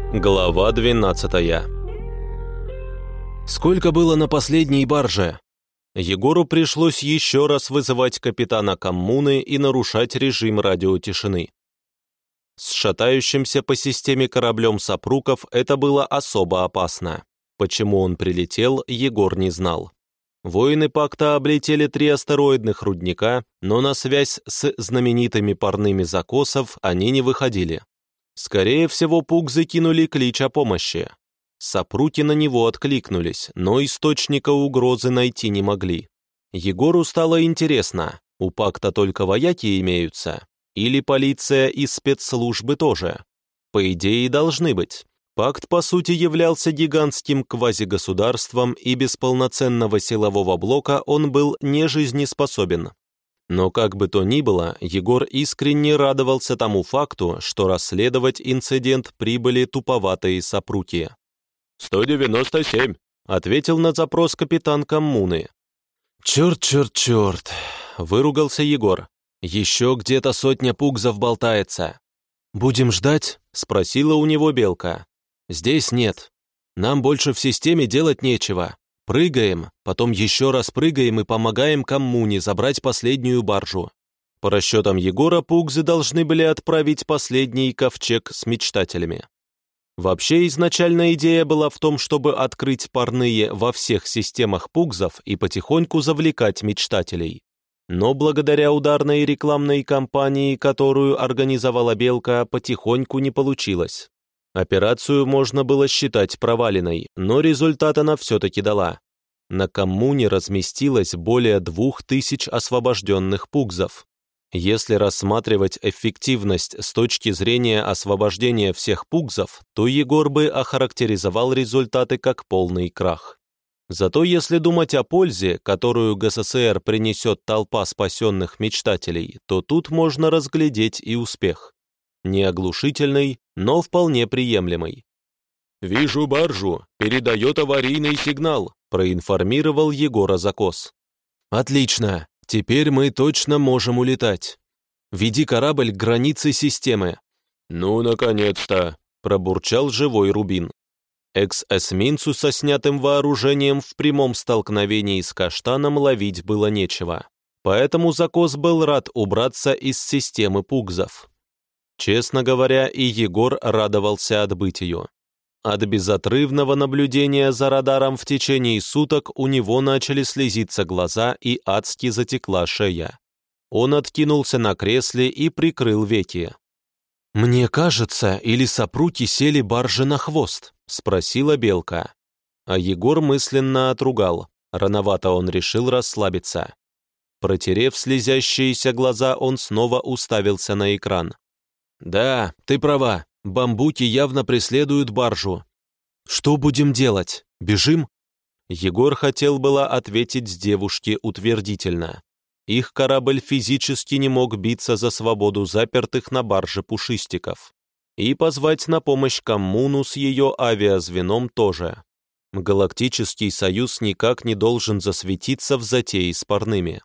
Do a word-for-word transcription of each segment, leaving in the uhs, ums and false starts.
Глава двенадцатая. Сколько было на последней барже? Егору пришлось еще раз вызывать капитана коммуны и нарушать режим радиотишины. С шатающимся по системе кораблем Сапруков это было особо опасно. Почему он прилетел, Егор не знал. Воины пакта облетели три астероидных рудника, но на связь с знаменитыми парными закосов они не выходили. Скорее всего, пугзы кинули клич о помощи. Сапруки на него откликнулись, но источника угрозы найти не могли. Егору стало интересно, у пакта только вояки имеются? Или полиция и спецслужбы тоже? По идее, должны быть. Пакт, по сути, являлся гигантским квазигосударством, и без полноценного силового блока он был нежизнеспособен. Но как бы то ни было, Егор искренне радовался тому факту, что расследовать инцидент прибыли туповатые сапруки. «сто девяносто семь», — ответил на запрос капитан коммуны. «Черт, черт, черт», — выругался Егор. «Еще где-то сотня пугзов болтается». «Будем ждать?» — спросила у него Белка. «Здесь нет. Нам больше в системе делать нечего. Прыгаем, потом еще раз прыгаем и помогаем коммуне забрать последнюю баржу». По расчетам Егора, пугзы должны были отправить последний ковчег с мечтателями. Вообще, изначальная идея была в том, чтобы открыть парные во всех системах пугзов и потихоньку завлекать мечтателей. Но благодаря ударной рекламной кампании, которую организовала Белка, потихоньку не получилось. Операцию можно было считать проваленной, но результат она все-таки дала. На коммуне разместилось более двух тысяч освобожденных пугзов. Если рассматривать эффективность с точки зрения освобождения всех пугзов, то Егор бы охарактеризовал результаты как полный крах. Зато если думать о пользе, которую ГССР принесет толпа спасенных мечтателей, то тут можно разглядеть и успех. Не оглушительный, но вполне приемлемый. «Вижу баржу, передает аварийный сигнал», — проинформировал Егора Закос. «Отлично, теперь мы точно можем улетать. Веди корабль к границе системы». «Ну, наконец-то», — пробурчал живой Рубин. Экс-эсминцу со снятым вооружением в прямом столкновении с каштаном ловить было нечего. Поэтому Закос был рад убраться из системы пугзов. Честно говоря, и Егор радовался отбытию. От безотрывного наблюдения за радаром в течение суток у него начали слезиться глаза и адски затекла шея. Он откинулся на кресле и прикрыл веки. «Мне кажется, или сапруки сели барже на хвост?» — спросила Белка. А Егор мысленно отругал. Рановато он решил расслабиться. Протерев слезящиеся глаза, он снова уставился на экран. «Да, ты права, бамбуки явно преследуют баржу. Что будем делать? Бежим?» Егор хотел было ответить с девушки утвердительно. Их корабль физически не мог биться за свободу запертых на барже пушистиков. И позвать на помощь коммуну с ее авиазвеном тоже. Галактический союз никак не должен засветиться в затее с парными.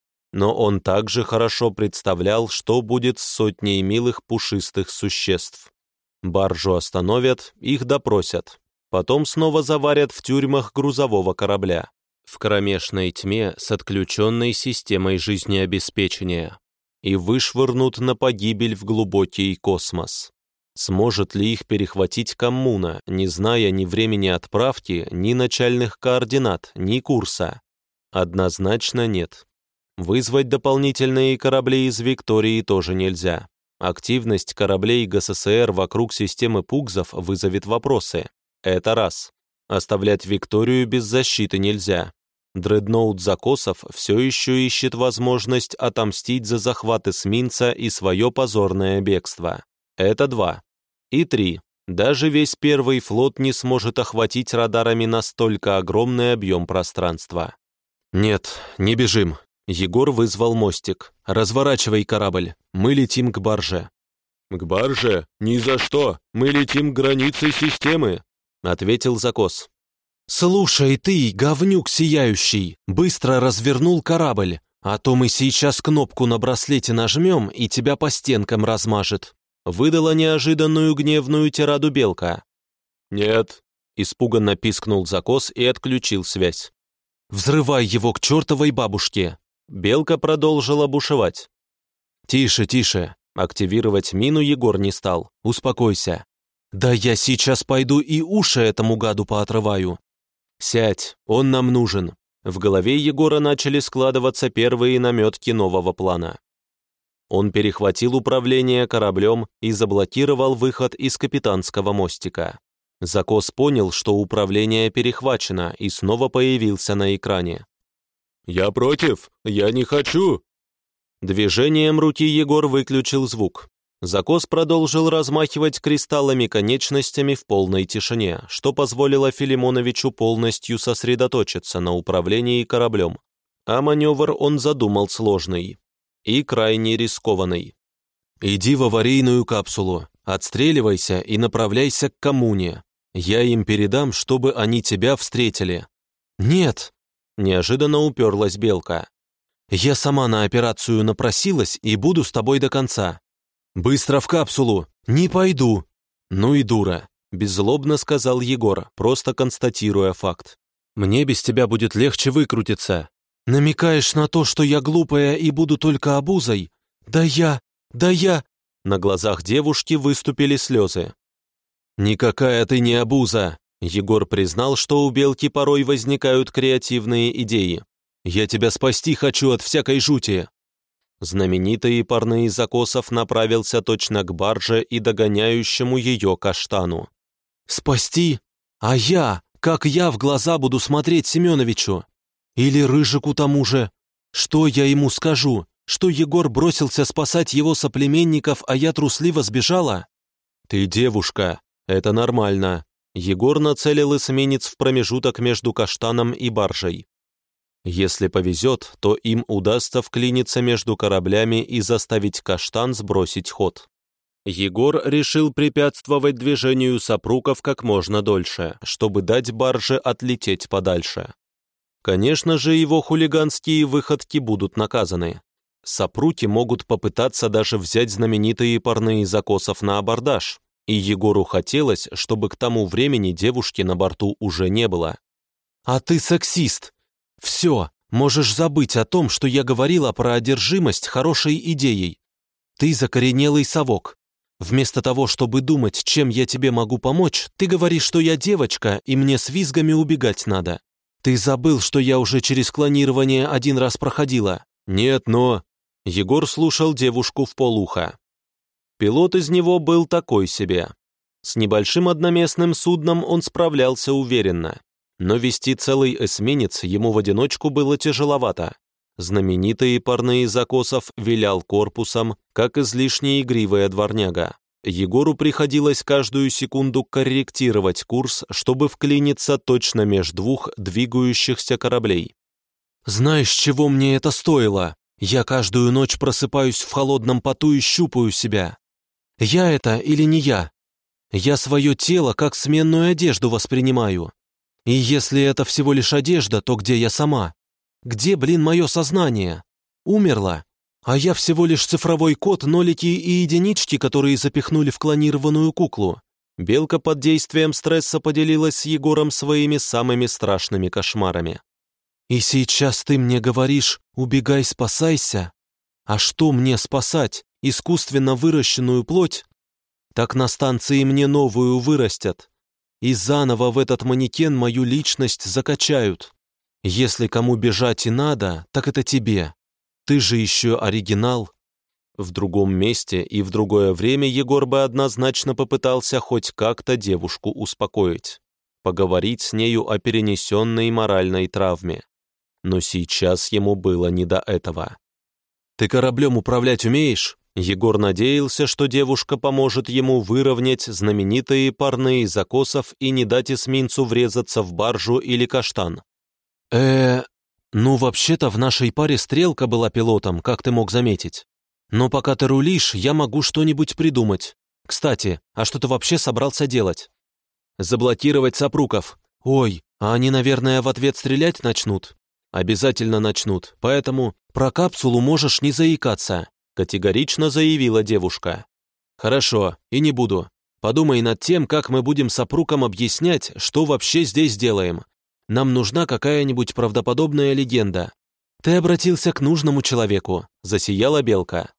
Но он также хорошо представлял, что будет с сотней милых пушистых существ. Баржу остановят, их допросят. Потом снова заварят в тюрьмах грузового корабля. В кромешной тьме с отключенной системой жизнеобеспечения. И вышвырнут на погибель в глубокий космос. Сможет ли их перехватить коммуна, не зная ни времени отправки, ни начальных координат, ни курса? Однозначно нет. Вызвать дополнительные корабли из Виктории тоже нельзя. Активность кораблей ГССР вокруг системы пугзов вызовет вопросы. Это раз. Оставлять Викторию без защиты нельзя. Дредноут Закосов все еще ищет возможность отомстить за захват эсминца и свое позорное бегство. Это два. И три. Даже весь первый флот не сможет охватить радарами настолько огромный объем пространства. «Нет, не бежим». Егор вызвал мостик. «Разворачивай корабль, мы летим к барже». «К барже? Ни за что! Мы летим к границе системы!» — ответил Закос. «Слушай ты, говнюк сияющий, быстро развернул корабль, а то мы сейчас кнопку на браслете нажмем и тебя по стенкам размажет», — выдала неожиданную гневную тираду Белка. «Нет», — испуганно пискнул Закос и отключил связь. «Взрывай его к чертовой бабушке!» Белка продолжила бушевать. «Тише, тише!» Активировать мину Егор не стал. «Успокойся!» «Да я сейчас пойду и уши этому гаду поотрываю!» «Сядь, он нам нужен!» В голове Егора начали складываться первые наметки нового плана. Он перехватил управление кораблем и заблокировал выход из капитанского мостика. Закос понял, что управление перехвачено, и снова появился на экране. «Я против! Я не хочу!» Движением руки Егор выключил звук. Закос продолжил размахивать кристаллами конечностями в полной тишине, что позволило Филимоновичу полностью сосредоточиться на управлении кораблем. А маневр он задумал сложный и крайне рискованный. «Иди в аварийную капсулу, отстреливайся и направляйся к коммуне. Я им передам, чтобы они тебя встретили». «Нет!» – неожиданно уперлась Белка. «Я сама на операцию напросилась и буду с тобой до конца». «Быстро в капсулу! Не пойду!» «Ну и дура!» – беззлобно сказал Егор, просто констатируя факт. «Мне без тебя будет легче выкрутиться». «Намекаешь на то, что я глупая и буду только обузой? Да я... да я...» На глазах девушки выступили слезы. «Никакая ты не обуза!» Егор признал, что у Белки порой возникают креативные идеи. «Я тебя спасти хочу от всякой жути!» Знаменитый парный Закосов направился точно к барже и догоняющему ее Каштану. «Спасти? А я? Как я в глаза буду смотреть Семеновичу? Или Рыжику тому же? Что я ему скажу? Что Егор бросился спасать его соплеменников, а я трусливо сбежала?» «Ты девушка, это нормально». Егор нацелил эсминец в промежуток между Каштаном и баржей. Если повезет, то им удастся вклиниться между кораблями и заставить Каштан сбросить ход. Егор решил препятствовать движению сопруков как можно дольше, чтобы дать барже отлететь подальше. Конечно же, его хулиганские выходки будут наказаны. Сопруки могут попытаться даже взять знаменитые парные Закосов на абордаж, и Егору хотелось, чтобы к тому времени девушки на борту уже не было. «А ты сексист! Все, можешь забыть о том, что я говорила про одержимость хорошей идеей. Ты закоренелый совок. Вместо того, чтобы думать, чем я тебе могу помочь, ты говоришь, что я девочка, и мне с визгами убегать надо. Ты забыл, что я уже через клонирование один раз проходила?» «Нет, но...» Егор слушал девушку вполуха. Пилот из него был такой себе. С небольшим одноместным судном он справлялся уверенно, но вести целый эсминец ему в одиночку было тяжеловато. Знаменитый парный Закосов вилял корпусом, как излишне игривая дворняга. Егору приходилось каждую секунду корректировать курс, чтобы вклиниться точно меж двух двигающихся кораблей. «Знаешь, чего мне это стоило? Я каждую ночь просыпаюсь в холодном поту и щупаю себя. Я это или не я? Я свое тело как сменную одежду воспринимаю. И если это всего лишь одежда, то где я сама? Где, блин, мое сознание? Умерла? А я всего лишь цифровой код, нолики и единички, которые запихнули в клонированную куклу». Белка под действием стресса поделилась с Егором своими самыми страшными кошмарами. «И сейчас ты мне говоришь, убегай, спасайся? А что мне спасать? Искусственно выращенную плоть? Так на станции мне новую вырастят. И заново в этот манекен мою личность закачают. Если кому бежать и надо, так это тебе. Ты же еще оригинал». В другом месте и в другое время Егор бы однозначно попытался хоть как-то девушку успокоить, поговорить с нею о перенесенной моральной травме. Но сейчас ему было не до этого. «Ты кораблем управлять умеешь?» Егор надеялся, что девушка поможет ему выровнять знаменитые парные Закосов и не дать эсминцу врезаться в баржу или Каштан. э Ну, вообще-то в нашей паре Стрелка была пилотом, как ты мог заметить. Но пока ты рулишь, я могу что-нибудь придумать. Кстати, а что ты вообще собрался делать?» «Заблокировать сопруков. Ой, а они, наверное, в ответ стрелять начнут?» «Обязательно начнут, поэтому про капсулу можешь не заикаться», категорично заявила девушка. «Хорошо, и не буду. Подумай над тем, как мы будем сопрукам объяснять, что вообще здесь делаем. Нам нужна какая-нибудь правдоподобная легенда. Ты обратился к нужному человеку», — засияла Белка.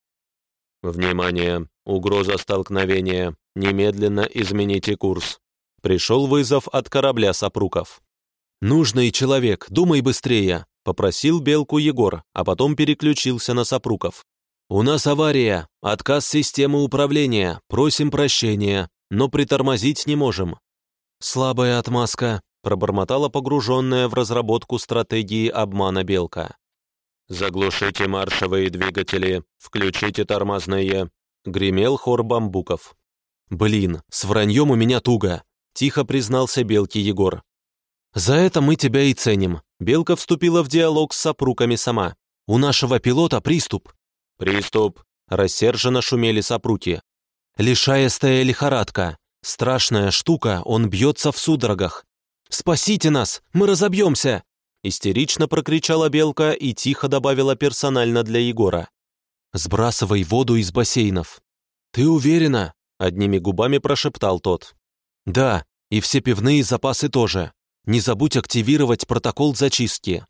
«Внимание! Угроза столкновения. Немедленно измените курс». Пришел вызов от корабля сопруков. «Нужный человек, думай быстрее», — попросил Белку Егор, а потом переключился на сопруков. «У нас авария, отказ системы управления, просим прощения, но притормозить не можем». «Слабая отмазка», — пробормотала погруженная в разработку стратегии обмана Белка. «Заглушите маршевые двигатели, включите тормозные», — гремел хор бамбуков. «Блин, с враньем у меня туго», — тихо признался Белке Егор. «За это мы тебя и ценим». Белка вступила в диалог с сопруками сама. «У нашего пилота приступ». «Приступ», — рассерженно шумели сопруки. «Лишаестая лихорадка. Страшная штука, он бьется в судорогах. Спасите нас, мы разобьемся!» Истерично прокричала Белка и тихо добавила персонально для Егора. «Сбрасывай воду из бассейнов». «Ты уверена?» — одними губами прошептал тот. «Да, и все пивные запасы тоже. Не забудь активировать протокол зачистки».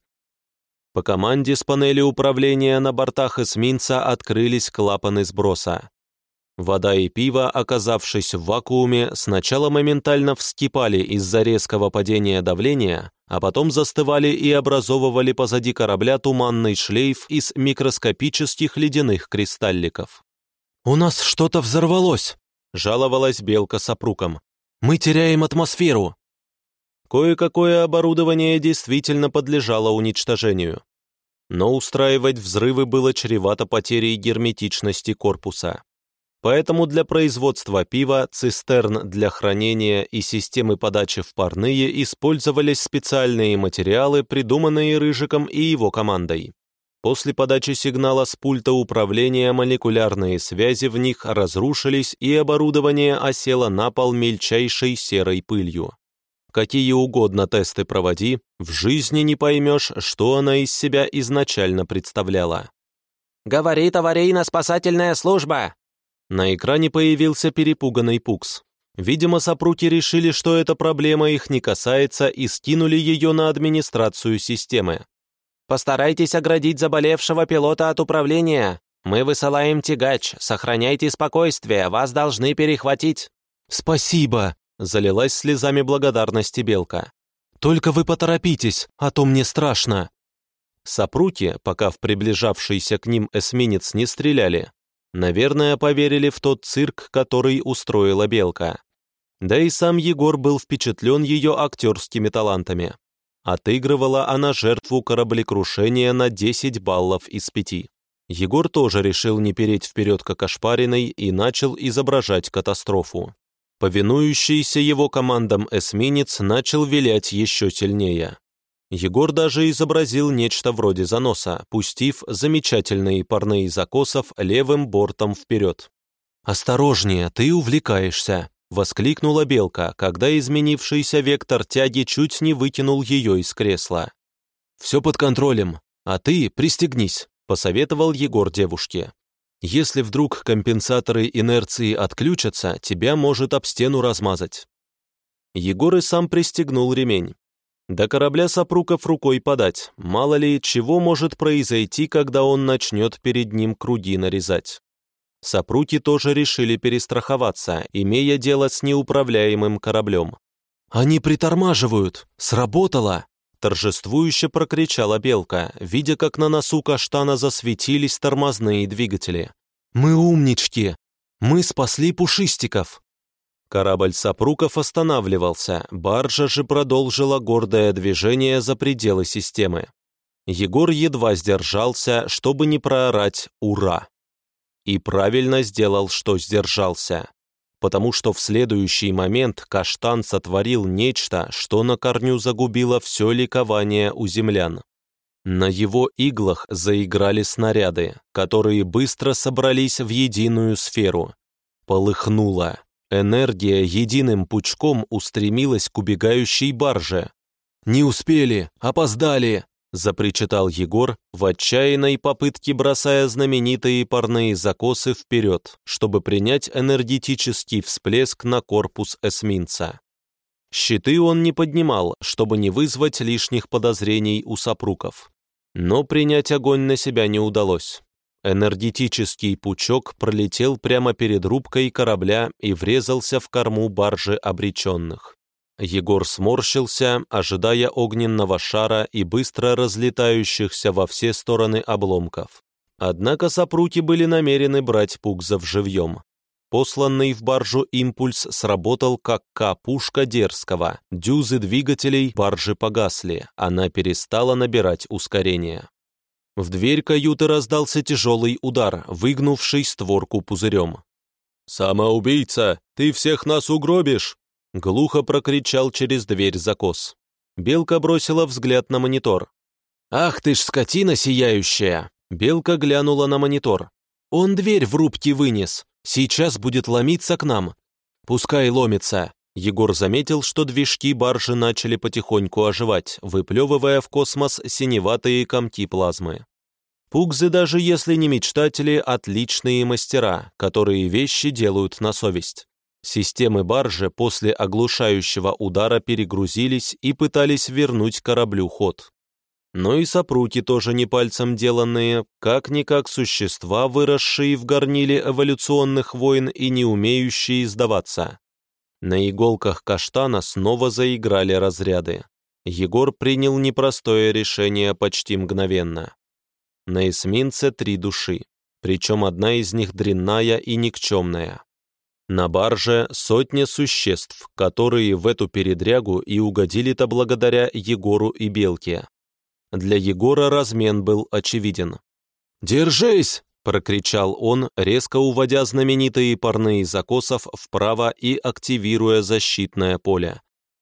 По команде с панели управления на бортах эсминца открылись клапаны сброса. Вода и пиво, оказавшись в вакууме, сначала моментально вскипали из-за резкого падения давления, а потом застывали и образовывали позади корабля туманный шлейф из микроскопических ледяных кристалликов. «У нас что-то взорвалось!» — жаловалась Белка сопрукам. «Мы теряем атмосферу!» Кое-какое оборудование действительно подлежало уничтожению. Но устраивать взрывы было чревато потерей герметичности корпуса. Поэтому для производства пива, цистерн для хранения и системы подачи в парные использовались специальные материалы, придуманные Рыжиком и его командой. После подачи сигнала с пульта управления молекулярные связи в них разрушились, и оборудование осело на пол мельчайшей серой пылью. Какие угодно тесты проводи, в жизни не поймешь, что она из себя изначально представляла. «Говорит аварийно-спасательная служба!» На экране появился перепуганный Пукс. Видимо, сопруки решили, что эта проблема их не касается, и скинули ее на администрацию системы. «Постарайтесь оградить заболевшего пилота от управления. Мы высылаем тягач. Сохраняйте спокойствие, вас должны перехватить». «Спасибо!» — залилась слезами благодарности Белка. «Только вы поторопитесь, а то мне страшно». Сопруки, пока в приближавшийся к ним эсминец не стреляли, наверное, поверили в тот цирк, который устроила Белка. Да и сам Егор был впечатлен ее актерскими талантами. Отыгрывала она жертву кораблекрушения на десять баллов из пяти. Егор тоже решил не переть вперед как ошпаренный и начал изображать катастрофу. Повинующийся его командам эсминец начал вилять еще сильнее. Егор даже изобразил нечто вроде заноса, пустив замечательные парные закосов левым бортом вперед. «Осторожнее, ты увлекаешься!» — воскликнула Белка, когда изменившийся вектор тяги чуть не выкинул ее из кресла. «Все под контролем, а ты пристегнись», — посоветовал Егор девушке. «Если вдруг компенсаторы инерции отключатся, тебя может об стену размазать». Егор и сам пристегнул ремень. До корабля сопруков рукой подать, мало ли чего может произойти, когда он начнет перед ним круги нарезать. Сопруки тоже решили перестраховаться, имея дело с неуправляемым кораблем. «Они притормаживают! Сработало!» Торжествующе прокричала Белка, видя, как на носу каштана засветились тормозные двигатели. «Мы умнички! Мы спасли пушистиков!» Корабль сопруков останавливался, баржа же продолжила гордое движение за пределы системы. Егор едва сдержался, чтобы не проорать «Ура!». И правильно сделал, что сдержался, потому что в следующий момент каштан сотворил нечто, что на корню загубило все ликование у землян. На его иглах заиграли снаряды, которые быстро собрались в единую сферу. Полыхнуло. Энергия единым пучком устремилась к убегающей барже. «Не успели! Опоздали!» запричитал Егор, в отчаянной попытке бросая знаменитые парные закосы вперед, чтобы принять энергетический всплеск на корпус эсминца. Щиты он не поднимал, чтобы не вызвать лишних подозрений у сопруков. Но принять огонь на себя не удалось. Энергетический пучок пролетел прямо перед рубкой корабля и врезался в корму баржи обреченных. Егор сморщился, ожидая огненного шара и быстро разлетающихся во все стороны обломков. Однако сопруки были намерены брать Пугзов живьем. Посланный в баржу импульс сработал как К-пушка дерзкого. Дюзы двигателей баржи погасли, она перестала набирать ускорение. В дверь каюты раздался тяжелый удар, выгнувший створку пузырем. «Самоубийца! Ты всех нас угробишь!» Глухо прокричал через дверь закос. Белка бросила взгляд на монитор. «Ах ты ж скотина сияющая!» Белка глянула на монитор. «Он дверь в рубке вынес. Сейчас будет ломиться к нам. Пускай ломится». Егор заметил, что движки баржи начали потихоньку оживать, выплевывая в космос синеватые комки плазмы. Пугзы, даже если не мечтатели, отличные мастера, которые вещи делают на совесть. Системы баржи после оглушающего удара перегрузились и пытались вернуть кораблю ход. Но и сопруки тоже не пальцем деланные, как-никак существа, выросшие в горниле эволюционных войн и не умеющие сдаваться. На иголках каштана снова заиграли разряды. Егор принял непростое решение почти мгновенно. На эсминце три души, причем одна из них дрянная и никчемная. На барже сотня существ, которые в эту передрягу и угодили-то благодаря Егору и Белке. Для Егора размен был очевиден. «Держись!» — прокричал он, резко уводя знаменитые парные закосов вправо и активируя защитное поле.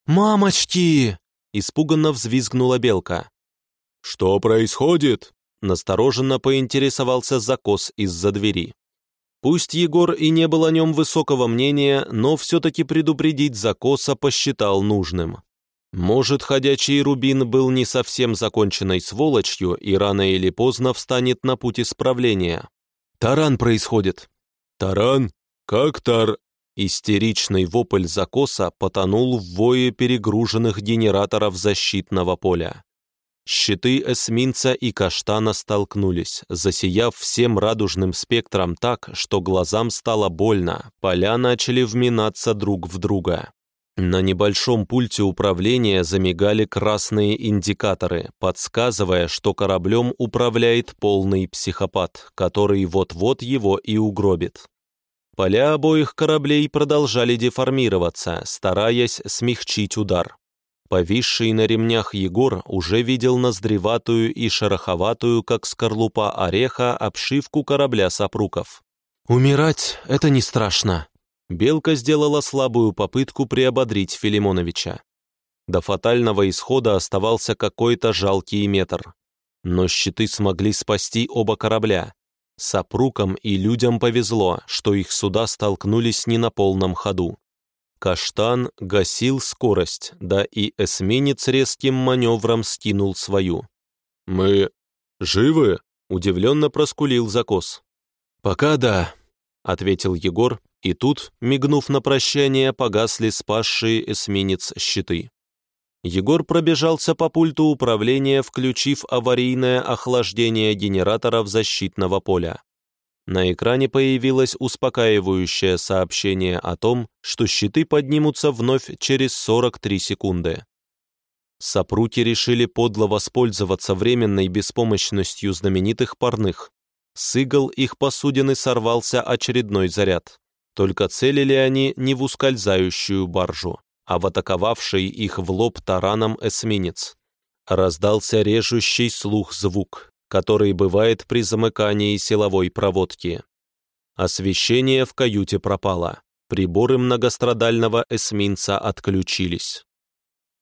«Мамочки!» — испуганно взвизгнула Белка. «Что происходит?» — настороженно поинтересовался закос из-за двери. Пусть Егор и не был о нем высокого мнения, но все-таки предупредить закоса посчитал нужным. Может, ходячий Рубин был не совсем законченной сволочью и рано или поздно встанет на путь исправления. «Таран происходит!» «Таран? Как тар...» Истеричный вопль закоса потонул в вое перегруженных генераторов защитного поля. Щиты эсминца и каштана столкнулись, засияв всем радужным спектром так, что глазам стало больно, поля начали вминаться друг в друга. На небольшом пульте управления замигали красные индикаторы, подсказывая, что кораблем управляет полный психопат, который вот-вот его и угробит. Поля обоих кораблей продолжали деформироваться, стараясь смягчить удар. Повисший на ремнях Егор уже видел ноздреватую и шероховатую, как скорлупа ореха, обшивку корабля сопруков. «Умирать — это не страшно!» Белка сделала слабую попытку приободрить Филимоновича. До фатального исхода оставался какой-то жалкий метр. Но щиты смогли спасти оба корабля. Сопрукам и людям повезло, что их суда столкнулись не на полном ходу. Каштан гасил скорость, да и эсминец резким маневром скинул свою. «Мы живы?» — удивленно проскулил закос. «Пока да», — ответил Егор, и тут, мигнув на прощание, погасли спасшие эсминец щиты. Егор пробежался по пульту управления, включив аварийное охлаждение генераторов защитного поля. На экране появилось успокаивающее сообщение о том, что щиты поднимутся вновь через сорок три секунды. Сопруки решили подло воспользоваться временной беспомощностью знаменитых парных. С игл их посудины сорвался очередной заряд. Только целили они не в ускользающую баржу, а в атаковавший их в лоб тараном эсминец. Раздался режущий слух звук, который бывает при замыкании силовой проводки. Освещение в каюте пропало, приборы многострадального эсминца отключились.